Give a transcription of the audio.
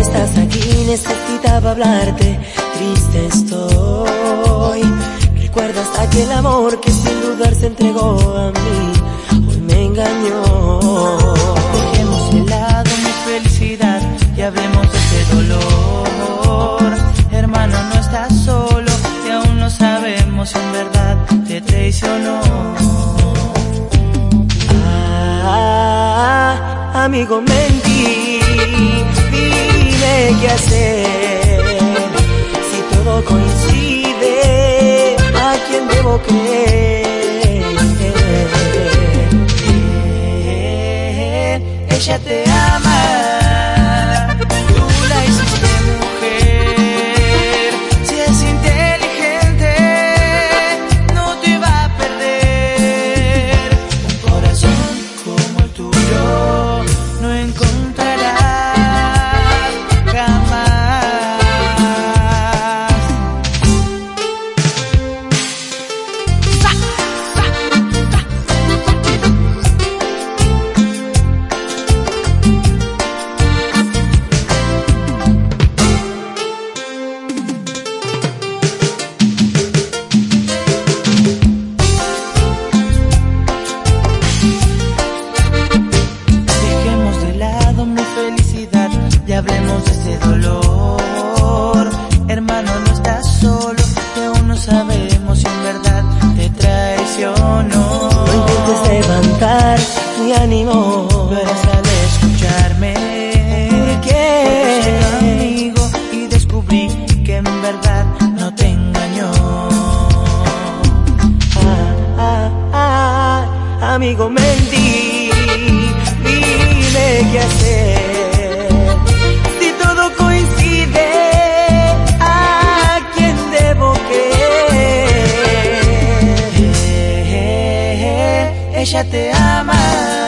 estás aquí, necesitaba hablarte. Triste estoy. Recuerdas aquel amor que sin dudar se entregó a mí. Hoy me engañó. Dejemos de lado mi felicidad y hablemos de ese dolor. Hermano, no estás solo y aún no sabemos si en verdad te traicionó. Amigo, mentí. Dime qué hacer. Si todo coincide, ¿a quién debo creer? Ella te ama, tú la hiciste mujer. Si es inteligente, no te va a perder. Un corazón como el tuyo no encontrarás jamás. Dejemos de lado mi felicidad y hablemos de ese dolor. Hermano, no estás solo y aún no sabemos si en verdad te traicionó. No intentes levantar mi ánimo. Verás al escucharme Porque soy tu amigo y descubrí que en verdad no te engañó. Amigo, mentí. Dime qué hacer. Si todo coincide, ¿a quién debo creer? Ella te ama.